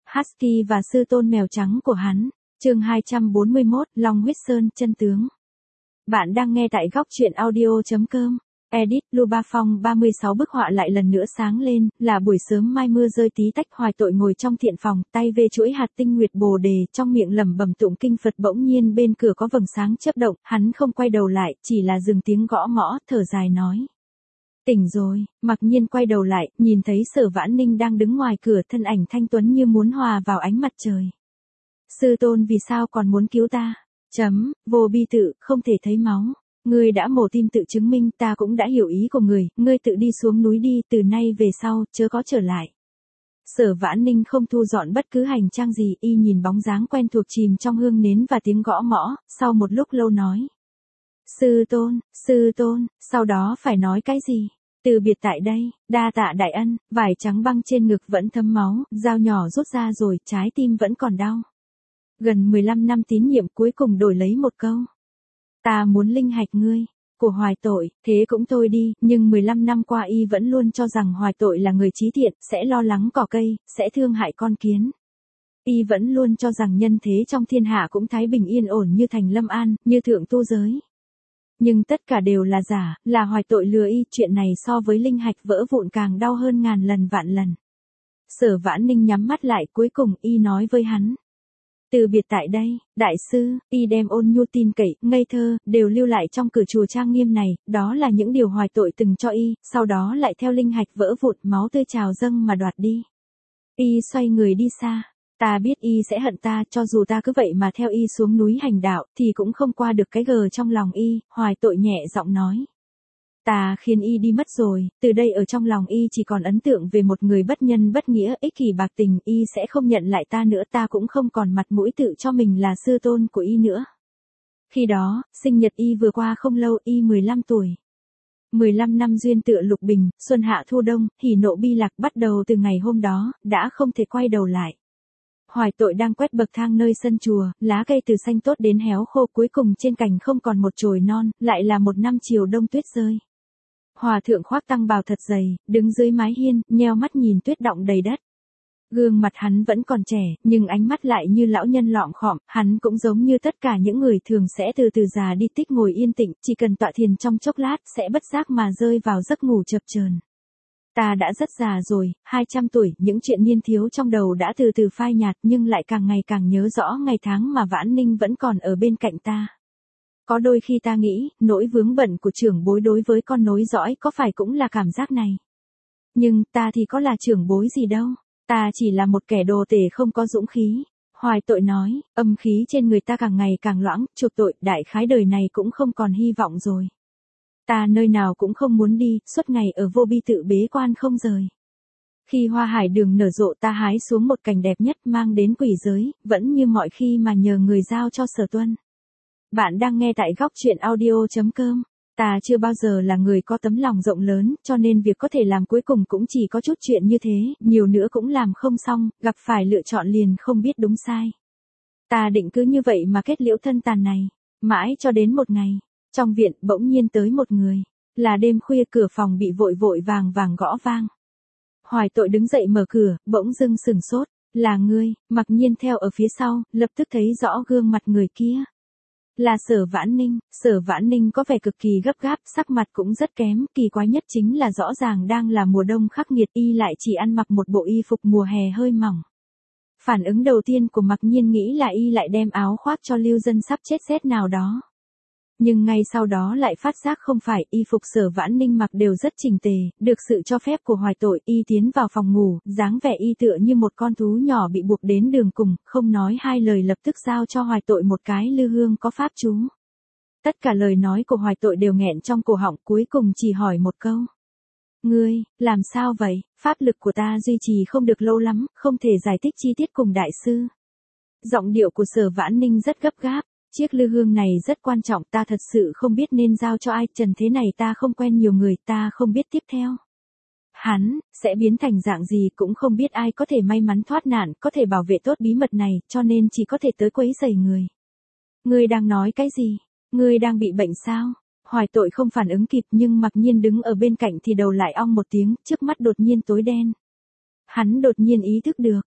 Husky và sư tôn mèo trắng của hắn. Chương 241, Long huyết sơn chân tướng. Bạn đang nghe tại góc truyện audio.com. Edit, Luba Phong 36 bức họa lại lần nữa sáng lên, là buổi sớm mai mưa rơi tí tách. Hoài Tội ngồi trong thiện phòng, tay về chuỗi hạt tinh nguyệt bồ đề, trong miệng lẩm bẩm tụng kinh Phật. Bỗng nhiên bên cửa có vầng sáng chớp động, hắn không quay đầu lại, chỉ là dừng tiếng gõ mõ, thở dài nói. Tỉnh rồi. Mặc Nhiên quay đầu lại, nhìn thấy Sở Vãn Ninh đang đứng ngoài cửa, thân ảnh thanh tuấn như muốn hòa vào ánh mặt trời. Sư tôn vì sao còn muốn cứu ta? Vô bi tự, không thể thấy máu. Ngươi đã mổ tim tự chứng minh, ta cũng đã hiểu ý của người, ngươi tự đi xuống núi đi, từ nay về sau, chớ có trở lại. Sở Vãn Ninh không thu dọn bất cứ hành trang gì, y nhìn bóng dáng quen thuộc chìm trong hương nến và tiếng gõ mõ, sau một lúc lâu nói. Sư tôn, sau đó phải nói cái gì? Từ biệt tại đây, đa tạ đại ân. Vải trắng băng trên ngực vẫn thấm máu, dao nhỏ rút ra rồi, trái tim vẫn còn đau. Gần 15 năm tín nhiệm cuối cùng đổi lấy một câu. Ta muốn linh hạch ngươi, của Hoài Tội, thế cũng thôi đi, nhưng 15 năm qua y vẫn luôn cho rằng Hoài Tội là người trí thiện, sẽ lo lắng cỏ cây, sẽ thương hại con kiến. Y vẫn luôn cho rằng nhân thế trong thiên hạ cũng thái bình yên ổn như thành Lâm An, như thượng tu giới. Nhưng tất cả đều là giả, là Hoài Tội lừa y, chuyện này so với linh hạch vỡ vụn càng đau hơn ngàn lần vạn lần. Sở Vãn Ninh nhắm mắt lại, cuối cùng y nói với hắn. Từ biệt tại đây, đại sư. Y đem ôn nhu tin cậy, ngây thơ, đều lưu lại trong cửa chùa trang nghiêm này, đó là những điều Hoài Tội từng cho y, sau đó lại theo linh hạch vỡ vụn, máu tươi trào dâng mà đoạt đi. Y xoay người đi xa. Ta biết y sẽ hận ta, cho dù ta cứ vậy mà theo y xuống núi hành đạo, thì cũng không qua được cái gờ trong lòng y. Hoài Tội nhẹ giọng nói. Ta khiến y đi mất rồi, từ đây ở trong lòng y chỉ còn ấn tượng về một người bất nhân bất nghĩa, ích kỷ bạc tình. Y sẽ không nhận lại ta nữa, ta cũng không còn mặt mũi tự cho mình là sư tôn của y nữa. Khi đó, sinh nhật y vừa qua không lâu, y 15 tuổi. 15 năm duyên tựa lục bình, xuân hạ thu đông, hỉ nộ bi lạc, bắt đầu từ ngày hôm đó, đã không thể quay đầu lại. Hoài Tội đang quét bậc thang nơi sân chùa, lá cây từ xanh tốt đến héo khô, cuối cùng trên cành không còn một chồi non, lại là một năm chiều đông tuyết rơi. Hòa thượng khoác tăng bào thật dày, đứng dưới mái hiên, nheo mắt nhìn tuyết đọng đầy đất. Gương mặt hắn vẫn còn trẻ, nhưng ánh mắt lại như lão nhân lọm khọm, hắn cũng giống như tất cả những người thường sẽ từ từ già đi, tích ngồi yên tĩnh, chỉ cần tọa thiền trong chốc lát sẽ bất giác mà rơi vào giấc ngủ chập chờn. Ta đã rất già rồi, 200 tuổi, những chuyện niên thiếu trong đầu đã từ từ phai nhạt, nhưng lại càng ngày càng nhớ rõ ngày tháng mà Vãn Ninh vẫn còn ở bên cạnh ta. Có đôi khi ta nghĩ, nỗi vướng bận của trưởng bối đối với con nối dõi có phải cũng là cảm giác này. Nhưng, ta thì có là trưởng bối gì đâu, ta chỉ là một kẻ đồ tể không có dũng khí. Hoài Tội nói, âm khí trên người ta càng ngày càng loãng, chuộc tội, đại khái đời này cũng không còn hy vọng rồi. Ta nơi nào cũng không muốn đi, suốt ngày ở vô bi tự bế quan không rời. Khi hoa hải đường nở rộ, ta hái xuống một cành đẹp nhất mang đến quỷ giới, vẫn như mọi khi mà nhờ người giao cho Sở Tuân. Bạn đang nghe tại góc truyện audio.com. Ta chưa bao giờ là người có tấm lòng rộng lớn, cho nên việc có thể làm cuối cùng cũng chỉ có chút chuyện như thế, nhiều nữa cũng làm không xong, gặp phải lựa chọn liền không biết đúng sai. Ta định cứ như vậy mà kết liễu thân tàn này, mãi cho đến một ngày. Trong viện, bỗng nhiên tới một người. Là đêm khuya, cửa phòng bị vội vội vàng vàng gõ vang. Hoài Tội đứng dậy mở cửa, bỗng dưng sửng sốt. Là ngươi. Mặc Nhiên theo ở phía sau, lập tức thấy rõ gương mặt người kia. Là Sở Vãn Ninh. Sở Vãn Ninh có vẻ cực kỳ gấp gáp, sắc mặt cũng rất kém, kỳ quái nhất chính là rõ ràng đang là mùa đông khắc nghiệt, y lại chỉ ăn mặc một bộ y phục mùa hè hơi mỏng. Phản ứng đầu tiên của Mặc Nhiên nghĩ là y lại đem áo khoác cho lưu dân sắp chết rét nào đó. Nhưng ngay sau đó lại phát giác không phải, y phục Sở Vãn Ninh mặc đều rất chỉnh tề, được sự cho phép của Hoài Tội, y tiến vào phòng ngủ, dáng vẻ y tựa như một con thú nhỏ bị buộc đến đường cùng, không nói hai lời lập tức giao cho Hoài Tội một cái lư hương có pháp chú. Tất cả lời nói của Hoài Tội đều nghẹn trong cổ họng, cuối cùng chỉ hỏi một câu. Ngươi, làm sao vậy? Pháp lực của ta duy trì không được lâu lắm, không thể giải thích chi tiết cùng đại sư. Giọng điệu của Sở Vãn Ninh rất gấp gáp. Chiếc lư hương này rất quan trọng, ta thật sự không biết nên giao cho ai, trần thế này ta không quen nhiều người, ta không biết tiếp theo. Hắn, sẽ biến thành dạng gì cũng không biết, ai có thể may mắn thoát nạn, có thể bảo vệ tốt bí mật này, cho nên chỉ có thể tới quấy rầy người. Ngươi đang nói cái gì? Ngươi đang bị bệnh sao? Hoài Tội không phản ứng kịp, nhưng Mặc Nhiên đứng ở bên cạnh thì đầu lại ong một tiếng, trước mắt đột nhiên tối đen. Hắn đột nhiên ý thức được,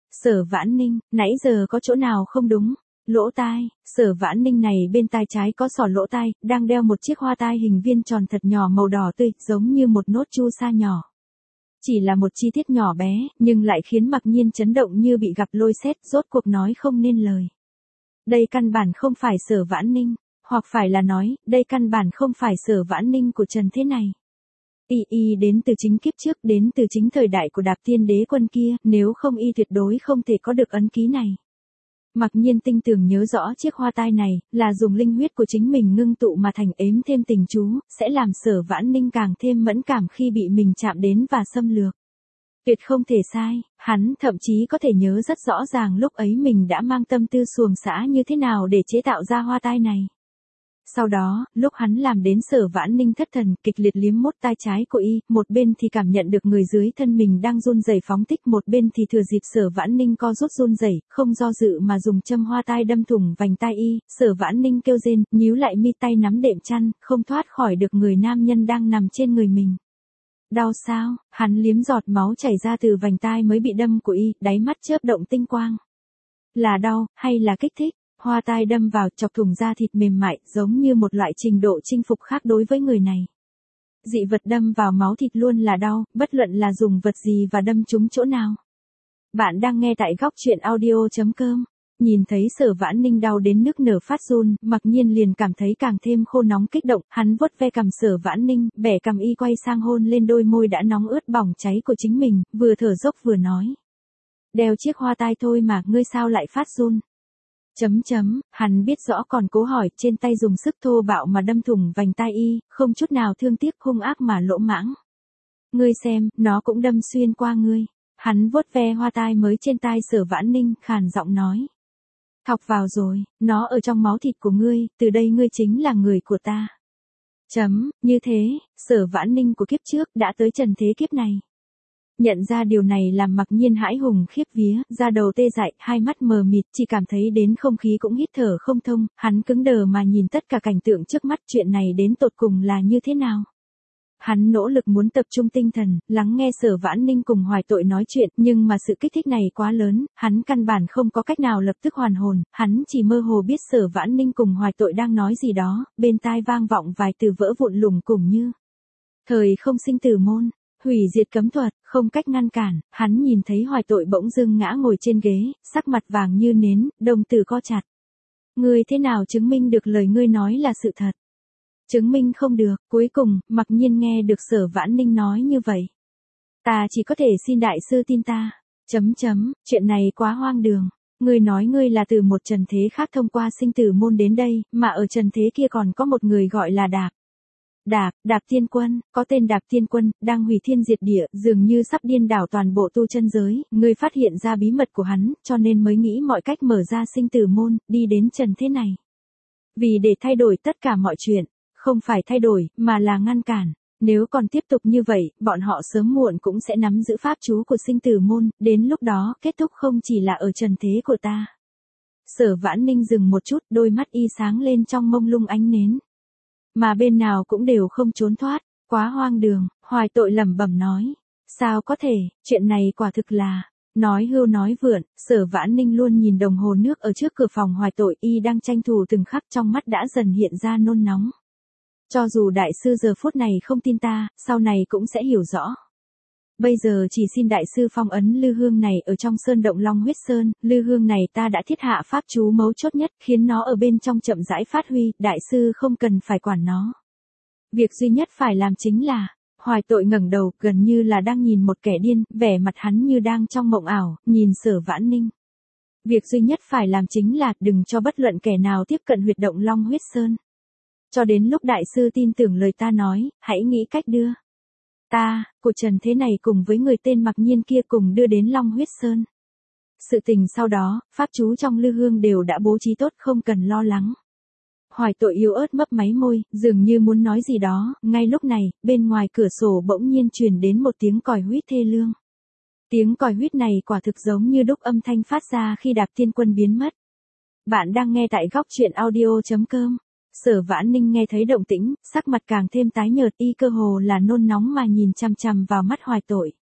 Sở Vãn Ninh, nãy giờ có chỗ nào không đúng? Lỗ tai, Sở Vãn Ninh này bên tai trái có sỏ lỗ tai, đang đeo một chiếc hoa tai hình viên tròn thật nhỏ màu đỏ tươi, giống như một nốt chu sa nhỏ. Chỉ là một chi tiết nhỏ bé, nhưng lại khiến Mặc Nhiên chấn động như bị gặp lôi sét, rốt cuộc nói không nên lời. Đây căn bản không phải Sở Vãn Ninh, hoặc phải là nói, đây căn bản không phải Sở Vãn Ninh của Trần thế này. Y đến từ chính kiếp trước, đến từ chính thời đại của Đạp Tiên Đế Quân kia, nếu không y tuyệt đối không thể có được ấn ký này. Mặc Nhiên tinh tường nhớ rõ chiếc hoa tai này, là dùng linh huyết của chính mình ngưng tụ mà thành, ếm thêm tình chú, sẽ làm Sở Vãn Ninh càng thêm mẫn cảm khi bị mình chạm đến và xâm lược. Tuyệt không thể sai, hắn thậm chí có thể nhớ rất rõ ràng lúc ấy mình đã mang tâm tư xuồng xã như thế nào để chế tạo ra hoa tai này. Sau đó, lúc hắn làm đến Sở Vãn Ninh thất thần, kịch liệt liếm mốt tai trái của y, một bên thì cảm nhận được người dưới thân mình đang run rẩy phóng thích, một bên thì thừa dịp Sở Vãn Ninh co rút run rẩy, không do dự mà dùng châm hoa tai đâm thủng vành tai y. Sở Vãn Ninh kêu rên, nhíu lại mi, tay nắm đệm chăn, không thoát khỏi được người nam nhân đang nằm trên người mình. Đau sao? Hắn liếm giọt máu chảy ra từ vành tai mới bị đâm của y, đáy mắt chớp động tinh quang. Là đau, hay là kích thích? Hoa tai đâm vào, chọc thủng da thịt mềm mại, giống như một loại trình độ chinh phục khác đối với người này. Dị vật đâm vào máu thịt luôn là đau, bất luận là dùng vật gì và đâm trúng chỗ nào. Bạn đang nghe tại góc truyện audio.com. Nhìn thấy Sở Vãn Ninh đau đến nức nở phát run, Mặc Nhiên liền cảm thấy càng thêm khô nóng kích động, hắn vuốt ve cằm Sở Vãn Ninh, bẻ cằm y quay sang hôn lên đôi môi đã nóng ướt bỏng cháy của chính mình, vừa thở dốc vừa nói. Đeo chiếc hoa tai thôi mà, ngươi sao lại phát run? Hắn biết rõ còn cố hỏi, trên tay dùng sức thô bạo mà đâm thủng vành tai y, không chút nào thương tiếc, hung ác mà lỗ mãng. Ngươi xem, nó cũng đâm xuyên qua ngươi. Hắn vuốt ve hoa tai mới trên tai Sở Vãn Ninh, khàn giọng nói. Thọc vào rồi, nó ở trong máu thịt của ngươi, từ đây ngươi chính là người của ta. Như thế, Sở Vãn Ninh của kiếp trước đã tới trần thế kiếp này. Nhận ra điều này làm Mặc Nhiên hãi hùng khiếp vía, da đầu tê dại, hai mắt mờ mịt, chỉ cảm thấy đến không khí cũng hít thở không thông, hắn cứng đờ mà nhìn tất cả cảnh tượng trước mắt, chuyện này đến tột cùng là như thế nào. Hắn nỗ lực muốn tập trung tinh thần, lắng nghe Sở Vãn Ninh cùng Hoài Tội nói chuyện, nhưng mà sự kích thích này quá lớn, hắn căn bản không có cách nào lập tức hoàn hồn, hắn chỉ mơ hồ biết Sở Vãn Ninh cùng Hoài Tội đang nói gì đó, bên tai vang vọng vài từ vỡ vụn lủng cùng như thời không sinh tử môn, hủy diệt cấm thuật, không cách ngăn cản. Hắn nhìn thấy Hoài Tội bỗng dưng ngã ngồi trên ghế, sắc mặt vàng như nến, đồng tử co chặt. Ngươi thế nào chứng minh được lời ngươi nói là sự thật? Chứng minh không được. Cuối cùng, Mặc Nhiên nghe được Sở Vãn Ninh nói như vậy. Ta chỉ có thể xin đại sư tin ta. Chuyện này quá hoang đường. Ngươi nói ngươi là từ một trần thế khác thông qua sinh tử môn đến đây, mà ở trần thế kia còn có một người gọi là Đạp Tiên Quân, có tên Đạp Tiên Quân, đang hủy thiên diệt địa, dường như sắp điên đảo toàn bộ tu chân giới, ngươi phát hiện ra bí mật của hắn, cho nên mới nghĩ mọi cách mở ra sinh tử môn, đi đến trần thế này. Vì để thay đổi tất cả mọi chuyện, không phải thay đổi, mà là ngăn cản. Nếu còn tiếp tục như vậy, bọn họ sớm muộn cũng sẽ nắm giữ pháp chú của sinh tử môn, đến lúc đó, kết thúc không chỉ là ở trần thế của ta. Sở Vãn Ninh dừng một chút, đôi mắt y sáng lên trong mông lung ánh nến. Mà bên nào cũng đều không trốn thoát, quá hoang đường. Hoài Tội lẩm bẩm nói. Sao có thể, chuyện này quả thực là... Nói hưu nói vượn, Sở Vãn Ninh luôn nhìn đồng hồ nước ở trước cửa phòng Hoài Tội, y đang tranh thủ từng khắc, trong mắt đã dần hiện ra nôn nóng. Cho dù đại sư giờ phút này không tin ta, sau này cũng sẽ hiểu rõ. Bây giờ chỉ xin đại sư phong ấn lư hương này ở trong sơn động Long Huyết Sơn, lư hương này ta đã thiết hạ pháp chú mấu chốt nhất, khiến nó ở bên trong chậm rãi phát huy, đại sư không cần phải quản nó. Việc duy nhất phải làm chính là... Hoài Tội ngẩng đầu, gần như là đang nhìn một kẻ điên, vẻ mặt hắn như đang trong mộng ảo, nhìn Sở Vãn Ninh. Việc duy nhất phải làm chính là, đừng cho bất luận kẻ nào tiếp cận huyệt động Long Huyết Sơn. Cho đến lúc đại sư tin tưởng lời ta nói, hãy nghĩ cách đưa ta, của trần thế này cùng với người tên Mặc Nhiên kia cùng đưa đến Long Huyết Sơn. Sự tình sau đó, pháp chú trong lư hương đều đã bố trí tốt, không cần lo lắng. Hoài Tội yếu ớt mấp máy môi, dường như muốn nói gì đó, ngay lúc này, bên ngoài cửa sổ bỗng nhiên truyền đến một tiếng còi huýt thê lương. Tiếng còi huýt này quả thực giống như đúc âm thanh phát ra khi Đạp Tiên Quân biến mất. Bạn đang nghe tại góc truyện audio.com. Sở Vãn Ninh nghe thấy động tĩnh, sắc mặt càng thêm tái nhợt, y cơ hồ là nôn nóng mà nhìn chằm chằm vào mắt Hoài Tội.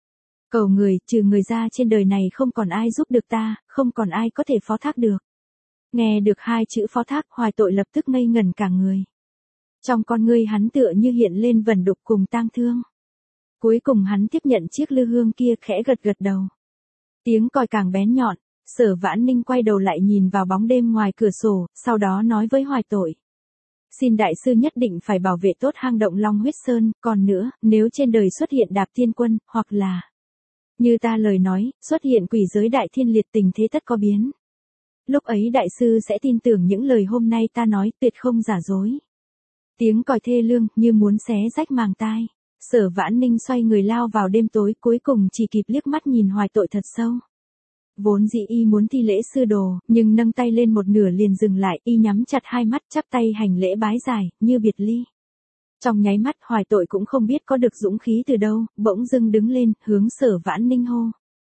Cầu người, trừ người ra trên đời này không còn ai giúp được ta, không còn ai có thể phó thác được. Nghe được hai chữ phó thác, Hoài Tội lập tức ngây ngẩn cả người. Trong con ngươi hắn tựa như hiện lên vẩn đục cùng tang thương. Cuối cùng hắn tiếp nhận chiếc lư hương kia, khẽ gật gật đầu. Tiếng còi càng bén nhọn, Sở Vãn Ninh quay đầu lại nhìn vào bóng đêm ngoài cửa sổ, sau đó nói với Hoài Tội. Xin đại sư nhất định phải bảo vệ tốt hang động Long Huyết Sơn, còn nữa, nếu trên đời xuất hiện Đạp Thiên Quân, hoặc là, như ta lời nói, xuất hiện quỷ giới đại thiên liệt, tình thế tất có biến. Lúc ấy đại sư sẽ tin tưởng những lời hôm nay ta nói, tuyệt không giả dối. Tiếng còi thê lương, như muốn xé rách màng tai. Sở Vãn Ninh xoay người lao vào đêm tối, cuối cùng chỉ kịp liếc mắt nhìn Hoài Tội thật sâu. Vốn dĩ y muốn thi lễ sư đồ, nhưng nâng tay lên một nửa liền dừng lại, y nhắm chặt hai mắt, chắp tay hành lễ bái dài, như biệt ly. Trong nháy mắt, Hoài Tội cũng không biết có được dũng khí từ đâu, bỗng dưng đứng lên, hướng Sở Vãn Ninh hô.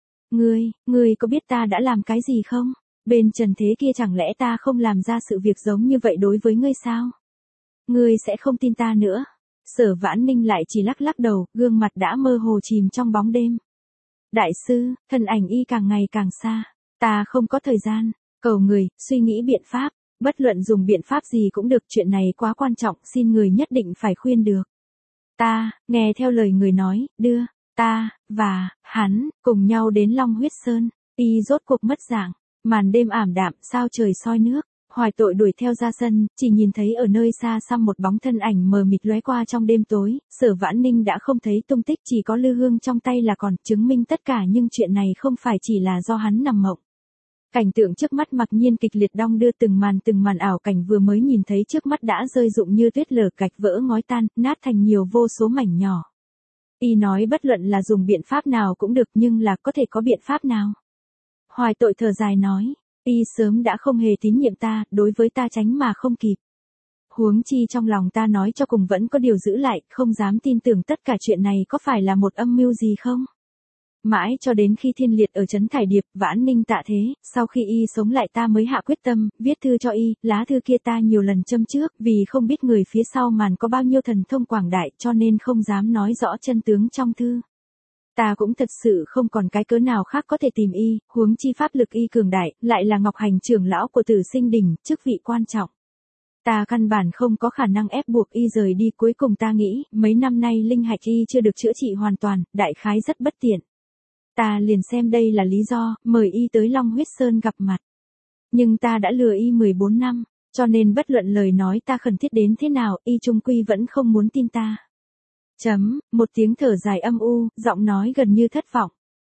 Ngươi có biết ta đã làm cái gì không? Bên trần thế kia chẳng lẽ ta không làm ra sự việc giống như vậy đối với ngươi sao? Ngươi sẽ không tin ta nữa. Sở Vãn Ninh lại chỉ lắc lắc đầu, gương mặt đã mơ hồ chìm trong bóng đêm. Đại sư, thân ảnh y càng ngày càng xa. Ta không có thời gian. Cầu người, suy nghĩ biện pháp. Bất luận dùng biện pháp gì cũng được, chuyện này quá quan trọng, xin người nhất định phải khuyên được. Ta, nghe theo lời người nói, đưa, ta, và, hắn, cùng nhau đến Long Huyết Sơn. Y rốt cuộc mất dạng. Màn đêm ảm đạm, sao trời soi nước. Hoài Tội đuổi theo ra sân, chỉ nhìn thấy ở nơi xa xăm một bóng thân ảnh mờ mịt lóe qua trong đêm tối. Sở Vãn Ninh đã không thấy tung tích, chỉ có lư hương trong tay là còn, chứng minh tất cả, nhưng chuyện này không phải chỉ là do hắn nằm mộng. Cảnh tượng trước mắt mặc nhiên kịch liệt đong đưa, từng màn ảo cảnh vừa mới nhìn thấy trước mắt đã rơi rụng như tuyết lở, gạch vỡ ngói tan, nát thành nhiều vô số mảnh nhỏ. Y nói bất luận là dùng biện pháp nào cũng được, nhưng là có thể có biện pháp nào? Hoài Tội thở dài nói. Y sớm đã không hề tín nhiệm ta, đối với ta tránh mà không kịp. Huống chi trong lòng ta nói cho cùng vẫn có điều giữ lại, không dám tin tưởng tất cả chuyện này có phải là một âm mưu gì không? Mãi cho đến khi Thiên Liệt ở trấn Thải Điệp, Vãn Ninh tạ thế, sau khi y sống lại ta mới hạ quyết tâm, viết thư cho y, lá thư kia ta nhiều lần châm trước, vì không biết người phía sau màn có bao nhiêu thần thông quảng đại, cho nên không dám nói rõ chân tướng trong thư. Ta cũng thật sự không còn cái cớ nào khác có thể tìm y, huống chi pháp lực y cường đại, lại là Ngọc Hành trưởng lão của Tử Sinh Đình, chức vị quan trọng. Ta căn bản không có khả năng ép buộc y rời đi, cuối cùng ta nghĩ, mấy năm nay linh hạch y chưa được chữa trị hoàn toàn, đại khái rất bất tiện. Ta liền xem đây là lý do, mời y tới Long Huyết Sơn gặp mặt. Nhưng ta đã lừa y 14 năm, cho nên bất luận lời nói ta khẩn thiết đến thế nào, y chung quy vẫn không muốn tin ta. Một tiếng thở dài âm u, giọng nói gần như thất vọng.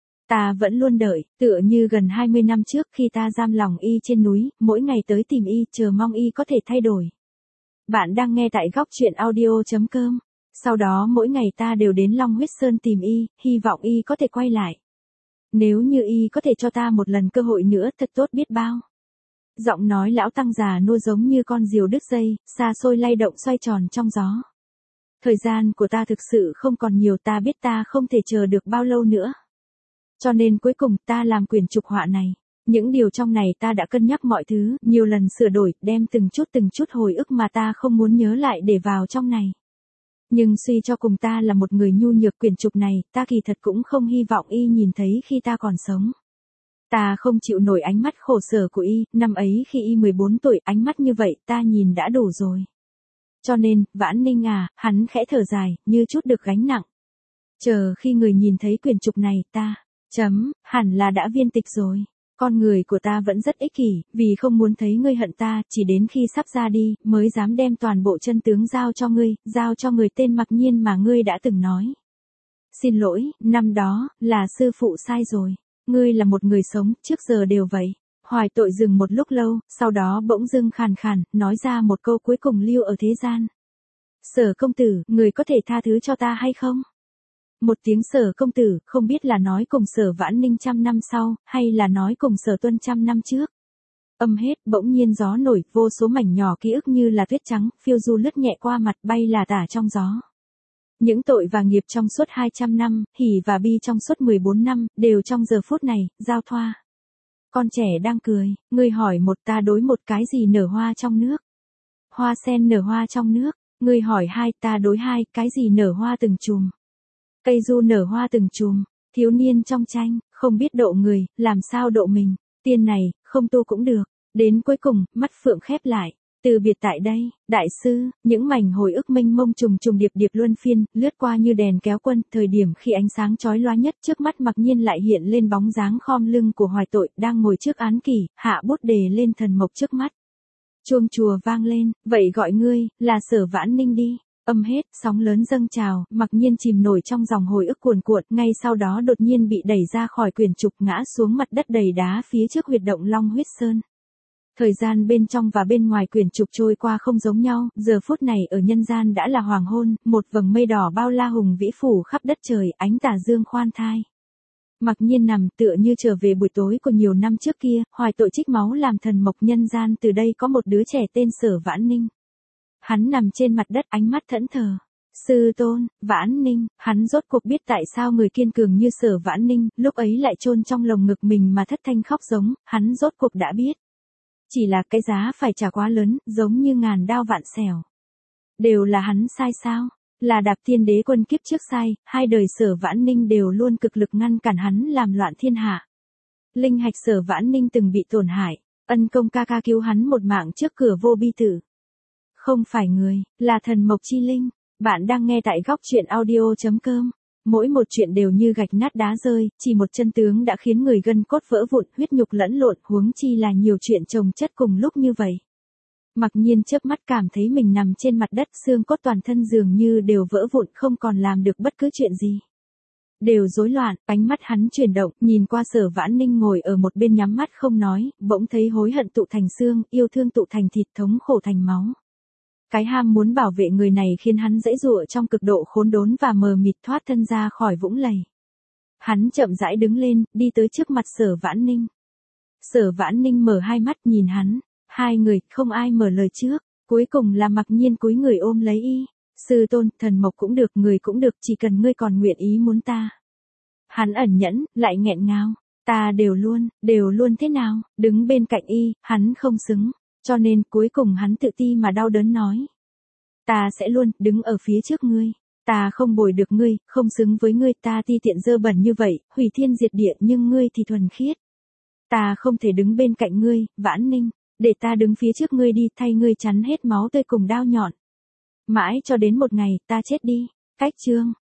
Ta vẫn luôn đợi, tựa như gần 20 năm trước khi ta giam lòng y trên núi, mỗi ngày tới tìm y, chờ mong y có thể thay đổi. Bạn đang nghe tại góc truyện audio.com. Sau đó mỗi ngày ta đều đến Long Huyết Sơn tìm y, hy vọng y có thể quay lại. Nếu như y có thể cho ta một lần cơ hội nữa, thật tốt biết bao. Giọng nói lão tăng già nua giống như con diều đứt dây, xa xôi lay động xoay tròn trong gió. Thời gian của ta thực sự không còn nhiều, ta biết ta không thể chờ được bao lâu nữa. Cho nên cuối cùng ta làm quyển trục họa này. Những điều trong này ta đã cân nhắc mọi thứ, nhiều lần sửa đổi, đem từng chút hồi ức mà ta không muốn nhớ lại để vào trong này. Nhưng suy cho cùng ta là một người nhu nhược, quyển trục này, ta kỳ thật cũng không hy vọng y nhìn thấy khi ta còn sống. Ta không chịu nổi ánh mắt khổ sở của y, năm ấy khi y 14 tuổi, ánh mắt như vậy ta nhìn đã đủ rồi. Cho nên, Vãn Ninh à, hắn khẽ thở dài, như chút được gánh nặng. Chờ khi người nhìn thấy quyển trục này, ta, hẳn là đã viên tịch rồi. Con người của ta vẫn rất ích kỷ, vì không muốn thấy ngươi hận ta, chỉ đến khi sắp ra đi, mới dám đem toàn bộ chân tướng giao cho ngươi, giao cho người tên Mặc Nhiên mà ngươi đã từng nói. Xin lỗi, năm đó, là sư phụ sai rồi. Ngươi là một người sống, trước giờ đều vậy. Hoài Tội dừng một lúc lâu, sau đó bỗng dưng khàn khàn, nói ra một câu cuối cùng lưu ở thế gian. Sở công tử, người có thể tha thứ cho ta hay không? Một tiếng Sở công tử, không biết là nói cùng Sở Vãn Ninh 100 năm sau, hay là nói cùng Sở Tuân 100 năm trước. Âm hết, bỗng nhiên gió nổi, vô số mảnh nhỏ ký ức như là tuyết trắng, phiêu du lướt nhẹ qua mặt, bay là tả trong gió. Những tội và nghiệp trong suốt 200 năm, hỉ và bi trong suốt 14 năm, đều trong giờ phút này, giao thoa. Con trẻ đang cười, ngươi hỏi một, ta đối một, cái gì nở hoa trong nước? Hoa sen nở hoa trong nước. Ngươi hỏi hai, ta đối hai, cái gì nở hoa từng chùm? Cây du nở hoa từng chùm. Thiếu niên trong tranh, không biết độ người, làm sao độ mình, tiên này, không tu cũng được. Đến cuối cùng, mắt Phượng khép lại. Từ biệt tại đây, đại sư, những mảnh hồi ức mênh mông trùng trùng điệp điệp luân phiên, lướt qua như đèn kéo quân, thời điểm khi ánh sáng chói lóa nhất trước mắt mặc nhiên lại hiện lên bóng dáng khom lưng của Hoài Tội, đang ngồi trước án kỷ, hạ bút đề lên thần mộc trước mắt. Chuông chùa vang lên, vậy gọi ngươi, là Sở Vãn Ninh đi. Âm hết, sóng lớn dâng trào, mặc nhiên chìm nổi trong dòng hồi ức cuồn cuộn, ngay sau đó đột nhiên bị đẩy ra khỏi quyển trục ngã xuống mặt đất đầy đá phía trước huyệt động Long Huyết Sơn. Thời gian bên trong và bên ngoài quyển trục trôi qua không giống nhau, giờ phút này ở nhân gian đã là hoàng hôn, một vầng mây đỏ bao la hùng vĩ phủ khắp đất trời, ánh tà dương khoan thai. Mặc nhiên nằm tựa như trở về buổi tối của nhiều năm trước kia, Hoài Tội trích máu làm thần mộc nhân gian, từ đây có một đứa trẻ tên Sở Vãn Ninh. Hắn nằm trên mặt đất ánh mắt thẫn thờ. Sư tôn, Vãn Ninh, hắn rốt cuộc biết tại sao người kiên cường như Sở Vãn Ninh, lúc ấy lại chôn trong lồng ngực mình mà thất thanh khóc giống, hắn rốt cuộc đã biết. Chỉ là cái giá phải trả quá lớn, giống như ngàn đao vạn xẻo. Đều là hắn sai sao? Là Đạp Thiên Đế quân kiếp trước sai, hai đời Sở Vãn Ninh đều luôn cực lực ngăn cản hắn làm loạn thiên hạ. Linh hạch Sở Vãn Ninh từng bị tổn hại, ân công ca ca cứu hắn một mạng trước cửa vô bi tử. Không phải người, là thần mộc chi linh. Bạn đang nghe tại góc truyện audio.com. Mỗi một chuyện đều như gạch nát đá rơi, chỉ một chân tướng đã khiến người gân cốt vỡ vụn, huyết nhục lẫn lộn, huống chi là nhiều chuyện chồng chất cùng lúc như vậy. Mặc nhiên chớp mắt cảm thấy mình nằm trên mặt đất, xương cốt toàn thân dường như đều vỡ vụn, không còn làm được bất cứ chuyện gì. Đều rối loạn, ánh mắt hắn chuyển động, nhìn qua Sở Vãn Ninh ngồi ở một bên nhắm mắt không nói, bỗng thấy hối hận tụ thành xương, yêu thương tụ thành thịt, thống khổ thành máu. Cái ham muốn bảo vệ người này khiến hắn giãy giụa trong cực độ khốn đốn và mờ mịt thoát thân ra khỏi vũng lầy. Hắn chậm rãi đứng lên, đi tới trước mặt Sở Vãn Ninh. Sở Vãn Ninh mở hai mắt nhìn hắn, hai người, không ai mở lời trước, cuối cùng là Mặc Nhiên cúi người ôm lấy y. Sư tôn, thần mộc cũng được, người cũng được, chỉ cần ngươi còn nguyện ý muốn ta. Hắn ẩn nhẫn, lại nghẹn ngào, ta đều luôn thế nào, đứng bên cạnh y, hắn không xứng. Cho nên cuối cùng hắn tự ti mà đau đớn nói. Ta sẽ luôn đứng ở phía trước ngươi. Ta không bồi được ngươi, không xứng với ngươi, ta ti tiện dơ bẩn như vậy, hủy thiên diệt địa, nhưng ngươi thì thuần khiết. Ta không thể đứng bên cạnh ngươi, Vãn Ninh, để ta đứng phía trước ngươi đi, thay ngươi chắn hết máu tươi cùng đao nhọn. Mãi cho đến một ngày ta chết đi. Cách chương